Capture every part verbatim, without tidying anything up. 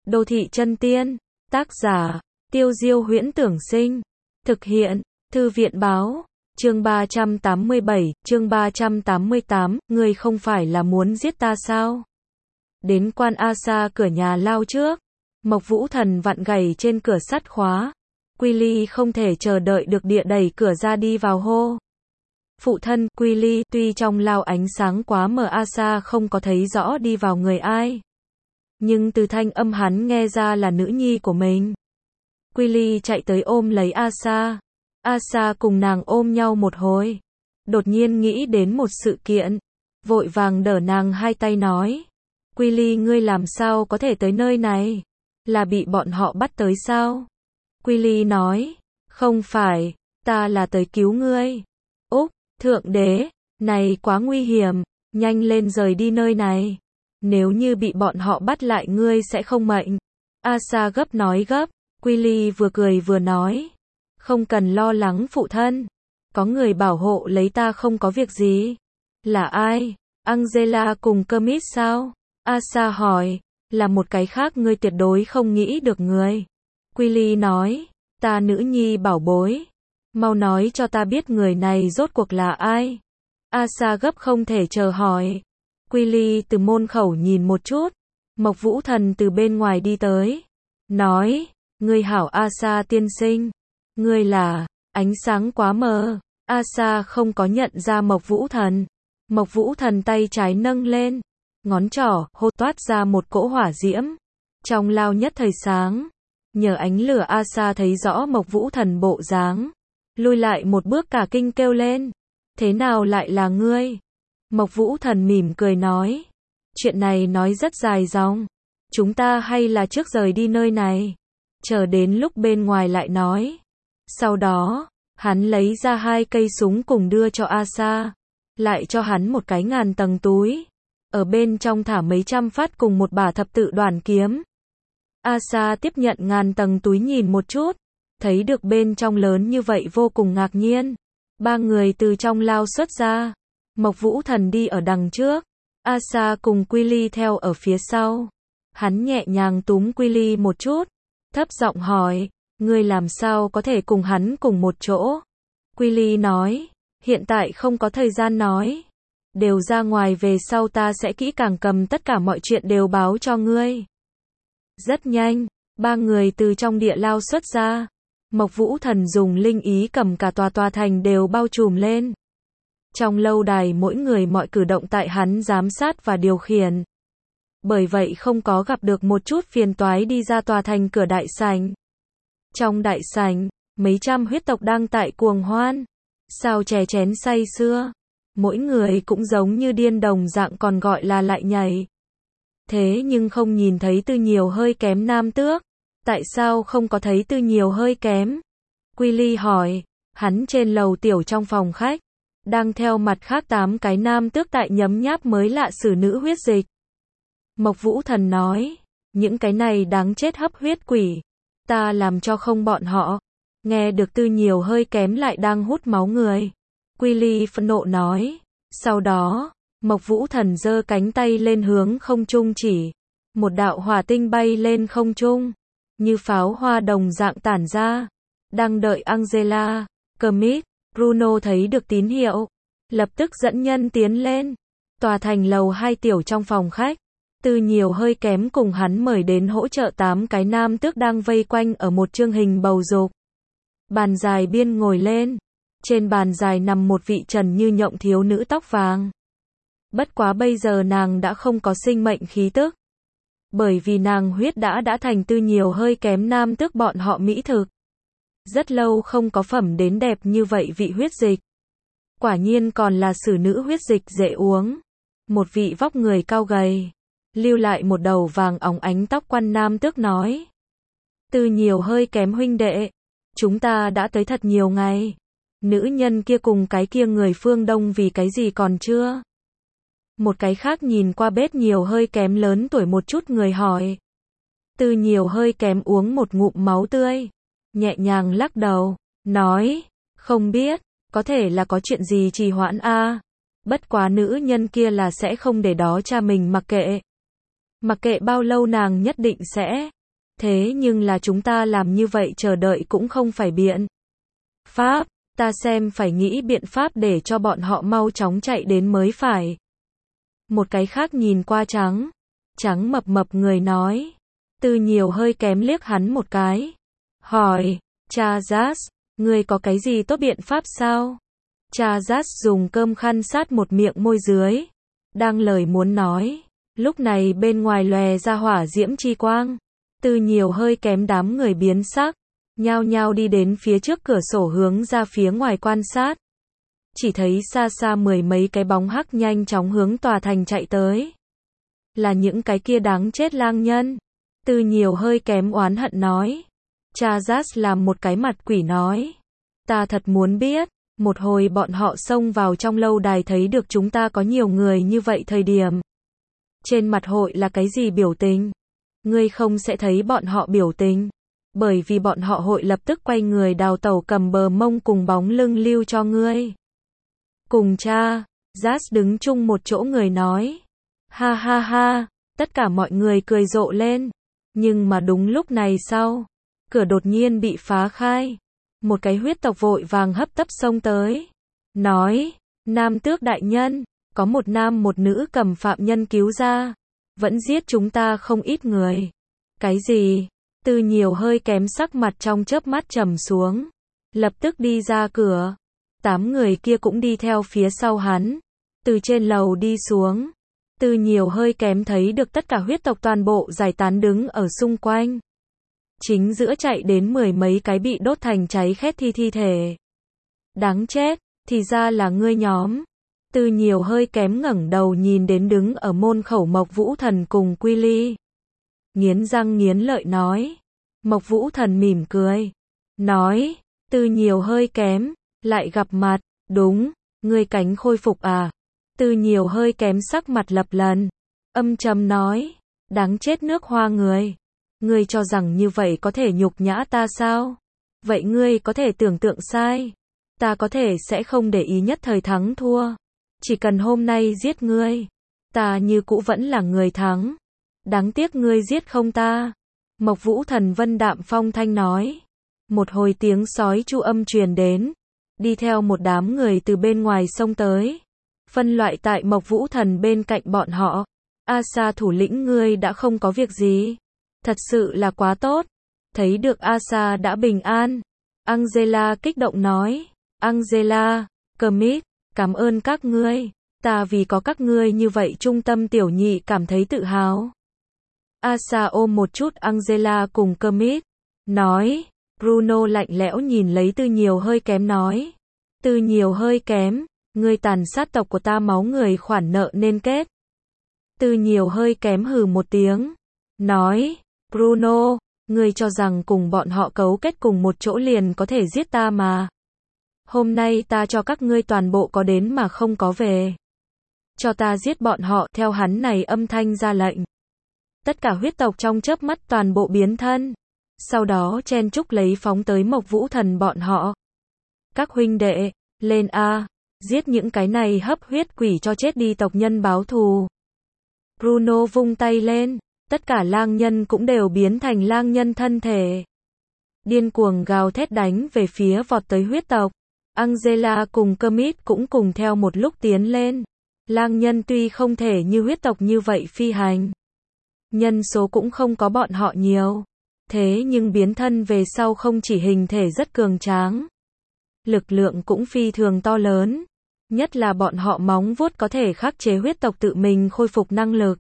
Đô thị chân tiên, tác giả, Tiêu Diêu Huyễn Tưởng Sinh, thực hiện, Thư viện Báo, chương ba trăm tám mươi bảy, chương ba trăm tám mươi tám, ngươi không phải là muốn giết ta sao? Đến quan A Sa cửa nhà lao trước, Mộc Vũ Thần vặn gảy trên cửa sắt khóa. Quy Ly không thể chờ đợi được địa đẩy cửa ra đi vào hô. Phụ thân, Quy Ly, tuy trong lao ánh sáng quá mờ A Sa không có thấy rõ đi vào người ai. Nhưng từ thanh âm hắn nghe ra là nữ nhi của mình. Quy Ly chạy tới ôm lấy A Sa. A Sa cùng nàng ôm nhau một hồi. Đột nhiên nghĩ đến một sự kiện. Vội vàng đỡ nàng hai tay nói. Quy Ly, ngươi làm sao có thể tới nơi này? Là bị bọn họ bắt tới sao? Quy Ly nói. Không phải, ta là tới cứu ngươi. Úc, thượng đế, này quá nguy hiểm, nhanh lên rời đi nơi này. Nếu như bị bọn họ bắt lại ngươi sẽ không mệnh. A Sa gấp nói gấp. Quy Ly vừa cười vừa nói. Không cần lo lắng phụ thân. Có người bảo hộ lấy ta không có việc gì. Là ai? Angela cùng Kermit sao? A Sa hỏi. Là một cái khác ngươi tuyệt đối không nghĩ được người. Quy Ly nói. Ta nữ nhi bảo bối. Mau nói cho ta biết người này rốt cuộc là ai? A Sa gấp không thể chờ hỏi. Quy Ly từ môn khẩu nhìn một chút. Mộc Vũ Thần từ bên ngoài đi tới. Nói. Ngươi hảo A Sa tiên sinh. Ngươi là, ánh sáng quá mờ. A Sa không có nhận ra Mộc Vũ Thần. Mộc Vũ Thần tay trái nâng lên. Ngón trỏ, hô toát ra một cỗ hỏa diễm. Trong lao nhất thời sáng. Nhờ ánh lửa A Sa thấy rõ Mộc Vũ Thần bộ dáng. Lùi lại một bước cả kinh kêu lên. Thế nào lại là ngươi? Mộc Vũ Thần mỉm cười nói. Chuyện này nói rất dài dòng. Chúng ta hay là trước rời đi nơi này. Chờ đến lúc bên ngoài lại nói. Sau đó, hắn lấy ra hai cây súng cùng đưa cho A Sa. Lại cho hắn một cái ngàn tầng túi. Ở bên trong thả mấy trăm phát cùng một bả thập tự đoàn kiếm. A Sa tiếp nhận ngàn tầng túi nhìn một chút. Thấy được bên trong lớn như vậy vô cùng ngạc nhiên. Ba người từ trong lao xuất ra. Mộc Vũ Thần đi ở đằng trước. A Sa cùng Quy Ly theo ở phía sau. Hắn nhẹ nhàng túm Quy Ly một chút. Thấp giọng hỏi. Ngươi làm sao có thể cùng hắn cùng một chỗ? Quy Ly nói. Hiện tại không có thời gian nói. Đều ra ngoài về sau ta sẽ kỹ càng cầm tất cả mọi chuyện đều báo cho ngươi. Rất nhanh. Ba người từ trong địa lao xuất ra. Mộc Vũ Thần dùng linh ý cầm cả tòa tòa thành đều bao trùm lên. Trong lâu đài mỗi người mọi cử động tại hắn giám sát và điều khiển. Bởi vậy không có gặp được một chút phiền toái đi ra tòa thành cửa đại sảnh. Trong đại sảnh, mấy trăm huyết tộc đang tại cuồng hoan. Sao chè chén say sưa. Mỗi người cũng giống như điên đồng dạng còn gọi là lại nhảy. Thế nhưng không nhìn thấy Tư Nhiều hơi kém nam tước. Tại sao không có thấy Tư Nhiều hơi kém? Quy Ly hỏi. Hắn trên lầu tiểu trong phòng khách. Đang theo mặt khác tám cái nam tước tại nhấm nháp mới lạ xử nữ huyết dịch. Mộc Vũ Thần nói. Những cái này đáng chết hấp huyết quỷ. Ta làm cho không bọn họ. Nghe được Tư Nhiều hơi kém lại đang hút máu người. Quy Ly phẫn nộ nói. Sau đó, Mộc Vũ Thần giơ cánh tay lên hướng không trung chỉ. Một đạo hỏa tinh bay lên không trung. Như pháo hoa đồng dạng tản ra. Đang đợi Angela, Kermit, Bruno thấy được tín hiệu. Lập tức dẫn nhân tiến lên. Tòa thành lầu hai tiểu trong phòng khách. Tư Nhiều hơi kém cùng hắn mời đến hỗ trợ tám cái nam tước đang vây quanh ở một chương hình bầu dục. Bàn dài biên ngồi lên. Trên bàn dài nằm một vị trần như nhộng thiếu nữ tóc vàng. Bất quá bây giờ nàng đã không có sinh mệnh khí tức. Bởi vì nàng huyết đã đã thành Tư Nhiều hơi kém nam tước bọn họ mỹ thực. Rất lâu không có phẩm đến đẹp như vậy vị huyết dịch. Quả nhiên còn là xử nữ huyết dịch dễ uống. Một vị vóc người cao gầy. Lưu lại một đầu vàng óng ánh tóc quăn nam tước nói. Tư Nhiều hơi kém huynh đệ. Chúng ta đã tới thật nhiều ngày. Nữ nhân kia cùng cái kia người phương Đông vì cái gì còn chưa? Một cái khác nhìn qua bếp Nhiều hơi kém lớn tuổi một chút người hỏi. Tư Nhiều hơi kém uống một ngụm máu tươi. Nhẹ nhàng lắc đầu. Nói. Không biết. Có thể là có chuyện gì trì hoãn a. Bất quá nữ nhân kia là sẽ không để đó cha mình mặc kệ. Mặc kệ bao lâu nàng nhất định sẽ Thế nhưng là chúng ta làm như vậy chờ đợi cũng không phải biện pháp, ta xem phải nghĩ biện pháp để cho bọn họ mau chóng chạy đến mới phải. Một cái khác nhìn qua trắng, trắng mập mập người nói. Tư Nhiều hơi kém liếc hắn một cái. Hỏi, cha Jas, ngươi có cái gì tốt biện pháp sao? Cha Jas dùng cơm khăn sát một miệng môi dưới. Đang lời muốn nói. Lúc này bên ngoài lòe ra hỏa diễm chi quang. Tư Nhiều hơi kém đám người biến sắc. Nhao nhao đi đến phía trước cửa sổ hướng ra phía ngoài quan sát. Chỉ thấy xa xa mười mấy cái bóng hắc nhanh chóng hướng tòa thành chạy tới. Là những cái kia đáng chết lang nhân. Tư Nhiều hơi kém oán hận nói. Cha Jas làm một cái mặt quỷ nói. Ta thật muốn biết, một hồi bọn họ xông vào trong lâu đài thấy được chúng ta có nhiều người như vậy thời điểm. Trên mặt hội là cái gì biểu tình? Ngươi không sẽ thấy bọn họ biểu tình. Bởi vì bọn họ hội lập tức quay người đào tẩu cầm bờ mông cùng bóng lưng lưu cho ngươi. Cùng cha, Jas đứng chung một chỗ người nói. Ha ha ha, tất cả mọi người cười rộ lên. Nhưng mà đúng lúc này sau, cửa đột nhiên bị phá khai. Một cái huyết tộc vội vàng hấp tấp xông tới. Nói, nam tước đại nhân, có một nam một nữ cầm phạm nhân cứu ra. Vẫn giết chúng ta không ít người. Cái gì? Tư Nhiều hơi kém sắc mặt trong chớp mắt trầm xuống. Lập tức đi ra cửa. Tám người kia cũng đi theo phía sau hắn. Từ trên lầu đi xuống. Tư Nhiều hơi kém thấy được tất cả huyết tộc toàn bộ giải tán đứng ở xung quanh. Chính giữa chạy đến mười mấy cái bị đốt thành cháy khét thi thi thể. Đáng chết, thì ra là ngươi nhóm. Tư Nhiều hơi kém ngẩng đầu nhìn đến đứng ở môn khẩu Mộc Vũ Thần cùng Quy Ly. Nghiến răng nghiến lợi nói. Mộc Vũ Thần mỉm cười. Nói, Tư Nhiều hơi kém, lại gặp mặt, đúng, ngươi cánh khôi phục à. Tư Nhiều hơi kém sắc mặt lập lần. Âm trầm nói, đáng chết nước Hoa người. Ngươi cho rằng như vậy có thể nhục nhã ta sao? Vậy ngươi có thể tưởng tượng sai. Ta có thể sẽ không để ý nhất thời thắng thua. Chỉ cần hôm nay giết ngươi, ta như cũ vẫn là người thắng. Đáng tiếc ngươi giết không ta. Mộc Vũ Thần vân đạm phong thanh nói. Một hồi tiếng sói chu âm truyền đến. Đi theo một đám người từ bên ngoài xông tới. Phân loại tại Mộc Vũ Thần bên cạnh bọn họ. Asa thủ lĩnh ngươi đã không có việc gì. Thật sự là quá tốt. Thấy được Asa đã bình an. Angela kích động nói. Angela, Kermit, cảm ơn các ngươi. Ta vì có các ngươi như vậy trung tâm tiểu nhị cảm thấy tự hào. Asa ôm một chút Angela cùng Kermit. Nói. Bruno lạnh lẽo nhìn lấy Tư Nhiều hơi kém nói. Tư Nhiều hơi kém. Ngươi tàn sát tộc của ta máu người khoản nợ nên kết. Tư Nhiều hơi kém hừ một tiếng. Nói. Bruno, ngươi cho rằng cùng bọn họ cấu kết cùng một chỗ liền có thể giết ta mà. Hôm nay ta cho các ngươi toàn bộ có đến mà không có về. Cho ta giết bọn họ, theo hắn này âm thanh ra lệnh. Tất cả huyết tộc trong chớp mắt toàn bộ biến thân. Sau đó chen chúc lấy phóng tới Mộc Vũ Thần bọn họ. Các huynh đệ, lên a, giết những cái này hấp huyết quỷ cho chết đi tộc nhân báo thù. Bruno vung tay lên. Tất cả lang nhân cũng đều biến thành lang nhân thân thể. Điên cuồng gào thét đánh về phía vọt tới huyết tộc. Angela cùng Kermit cũng cùng theo một lúc tiến lên. Lang nhân tuy không thể như huyết tộc như vậy phi hành. Nhân số cũng không có bọn họ nhiều. Thế nhưng biến thân về sau không chỉ hình thể rất cường tráng. Lực lượng cũng phi thường to lớn. Nhất là bọn họ móng vuốt có thể khắc chế huyết tộc tự mình khôi phục năng lực.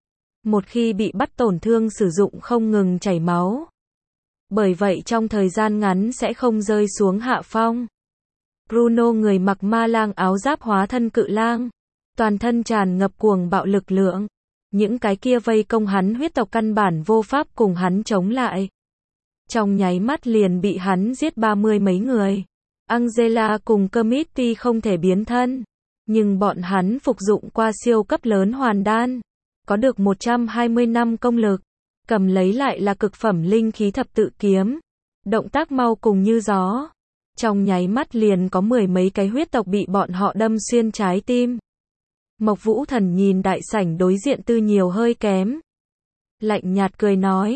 Một khi bị bắt tổn thương sử dụng không ngừng chảy máu. Bởi vậy trong thời gian ngắn sẽ không rơi xuống hạ phong. Bruno người mặc ma lang áo giáp hóa thân cự lang. Toàn thân tràn ngập cuồng bạo lực lượng. Những cái kia vây công hắn huyết tộc căn bản vô pháp cùng hắn chống lại. Trong nháy mắt liền bị hắn giết ba mươi mấy người. Angela cùng Kermit tuy không thể biến thân. Nhưng bọn hắn phục dụng qua siêu cấp lớn hoàn đan. Có được một trăm hai mươi năm công lực. Cầm lấy lại là cực phẩm linh khí thập tự kiếm. Động tác mau cùng như gió. Trong nháy mắt liền có mười mấy cái huyết tộc bị bọn họ đâm xuyên trái tim. Mộc Vũ Thần nhìn đại sảnh đối diện Tư Nhiều hơi kém. Lạnh nhạt cười nói.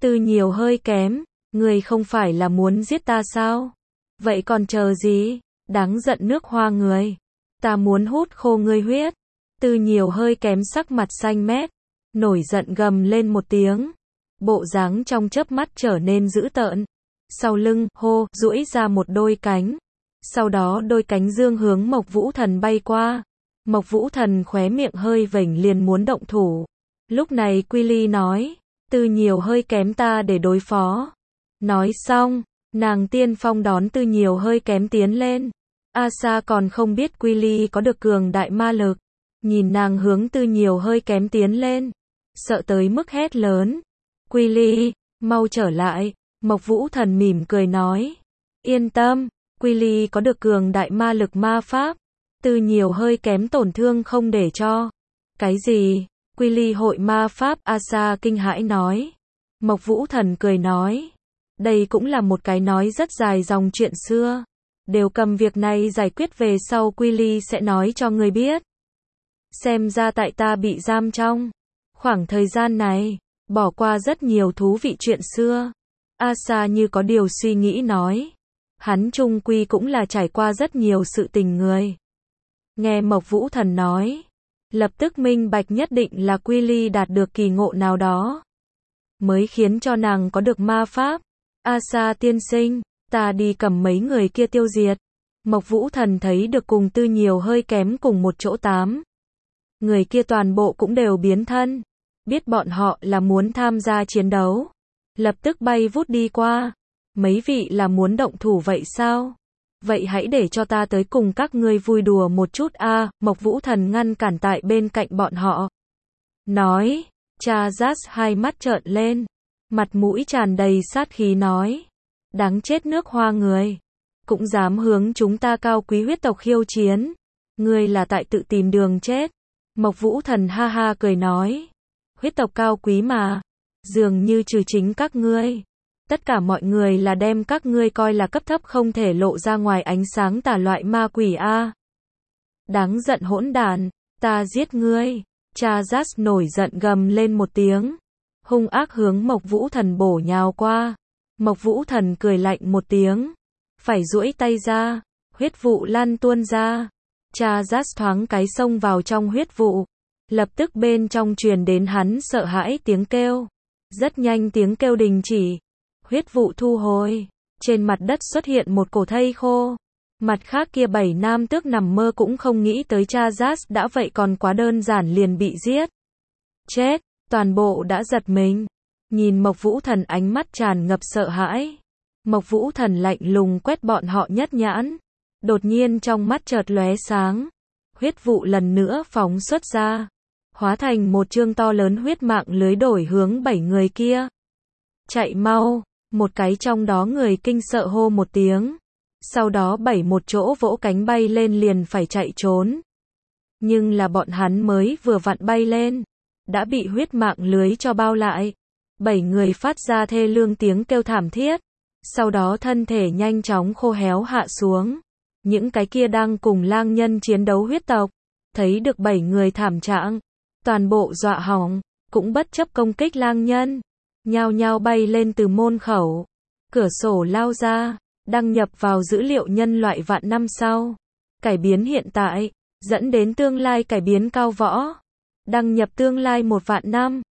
Tư nhiều hơi kém, người không phải là muốn giết ta sao? Vậy còn chờ gì? Đáng giận nước hoa người. Ta muốn hút khô ngươi huyết. Tư nhiều hơi kém sắc mặt xanh mét, nổi giận gầm lên một tiếng. Bộ dáng trong chớp mắt trở nên dữ tợn. Sau lưng, hô, duỗi ra một đôi cánh. Sau đó đôi cánh dương hướng Mộc Vũ Thần bay qua. Mộc Vũ Thần khóe miệng hơi vểnh liền muốn động thủ. Lúc này Quy Ly nói, Tư nhiều hơi kém ta để đối phó. Nói xong, nàng tiên phong đón Tư nhiều hơi kém tiến lên. Asa còn không biết Quy Ly có được cường đại ma lực. Nhìn nàng hướng Tư nhiều hơi kém tiến lên. Sợ tới mức hét lớn. Quy Ly, mau trở lại. Mộc Vũ Thần mỉm cười nói. Yên tâm, Quy Ly có được cường đại ma lực ma pháp. Tư nhiều hơi kém tổn thương không để cho. Cái gì? Quy Ly hội ma pháp, Asa kinh hãi nói. Mộc Vũ Thần cười nói. Đây cũng là một cái nói rất dài dòng chuyện xưa. Đều cầm việc này giải quyết về sau Quy Ly sẽ nói cho người biết. Xem ra tại ta bị giam trong khoảng thời gian này, bỏ qua rất nhiều thú vị chuyện xưa. Asa như có điều suy nghĩ nói. Hắn chung quy cũng là trải qua rất nhiều sự tình người. Nghe Mộc Vũ Thần nói, lập tức minh bạch nhất định là Quy Ly đạt được kỳ ngộ nào đó, mới khiến cho nàng có được ma pháp. Asa tiên sinh, ta đi cầm mấy người kia tiêu diệt. Mộc Vũ Thần thấy được cùng Tư nhiều hơi kém cùng một chỗ tám. Người kia toàn bộ cũng đều biến thân. Biết bọn họ là muốn tham gia chiến đấu. Lập tức bay vút đi qua. Mấy vị là muốn động thủ vậy sao? Vậy hãy để cho ta tới cùng các ngươi vui đùa một chút a. À, Mộc Vũ Thần ngăn cản tại bên cạnh bọn họ. Nói, cha Jas hai mắt trợn lên. Mặt mũi tràn đầy sát khí nói. Đáng chết nước hoa người. Cũng dám hướng chúng ta cao quý huyết tộc khiêu chiến. Ngươi là tại tự tìm đường chết. Mộc Vũ Thần ha ha cười nói. Huyết tộc cao quý mà. Dường như trừ chính các ngươi. Tất cả mọi người là đem các ngươi coi là cấp thấp không thể lộ ra ngoài ánh sáng tà loại ma quỷ a. Đáng giận hỗn đản, ta giết ngươi. Cha Jas nổi giận gầm lên một tiếng. Hung ác hướng Mộc Vũ Thần bổ nhào qua. Mộc Vũ Thần cười lạnh một tiếng. Phải duỗi tay ra. Huyết vụ lan tuôn ra. Cha Jas thoáng cái xông vào trong huyết vụ. Lập tức bên trong truyền đến hắn sợ hãi tiếng kêu. Rất nhanh tiếng kêu đình chỉ. Huyết vụ thu hồi. Trên mặt đất xuất hiện một cổ thây khô. Mặt khác kia bảy nam tước nằm mơ cũng không nghĩ tới cha Jas đã vậy còn quá đơn giản liền bị giết. Chết, toàn bộ đã giật mình. Nhìn Mộc Vũ Thần ánh mắt tràn ngập sợ hãi. Mộc Vũ Thần lạnh lùng quét bọn họ nhất nhãn. Đột nhiên trong mắt chợt lóe sáng. Huyết vụ lần nữa phóng xuất ra. Hóa thành một chương to lớn huyết mạng lưới đổi hướng bảy người kia. Chạy mau, một cái trong đó người kinh sợ hô một tiếng. Sau đó bảy một chỗ vỗ cánh bay lên liền phải chạy trốn. Nhưng là bọn hắn mới vừa vặn bay lên. Đã bị huyết mạng lưới cho bao lại. Bảy người phát ra thê lương tiếng kêu thảm thiết. Sau đó thân thể nhanh chóng khô héo hạ xuống. Những cái kia đang cùng lang nhân chiến đấu huyết tộc. Thấy được bảy người thảm trạng. Toàn bộ dọa hỏng. Cũng bất chấp công kích lang nhân. Nhao nhao bay lên từ môn khẩu. Cửa sổ lao ra. Đăng nhập vào dữ liệu nhân loại vạn năm sau. Cải biến hiện tại. Dẫn đến tương lai cải biến cao võ. Đăng nhập tương lai một vạn năm.